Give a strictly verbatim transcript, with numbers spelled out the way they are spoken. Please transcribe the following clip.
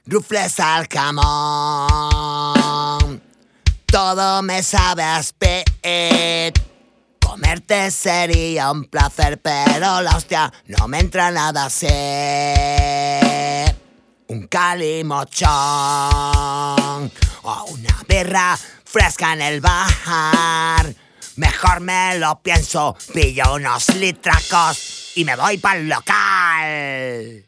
rufles al jamón. Todo me sabe a speed. Comerte sería un placer, pero la hostia no me entra nada así. Un calimochón o una birra fresca en el bar. Mejor me lo pienso, pillo unos litracos y me voy pa'l local.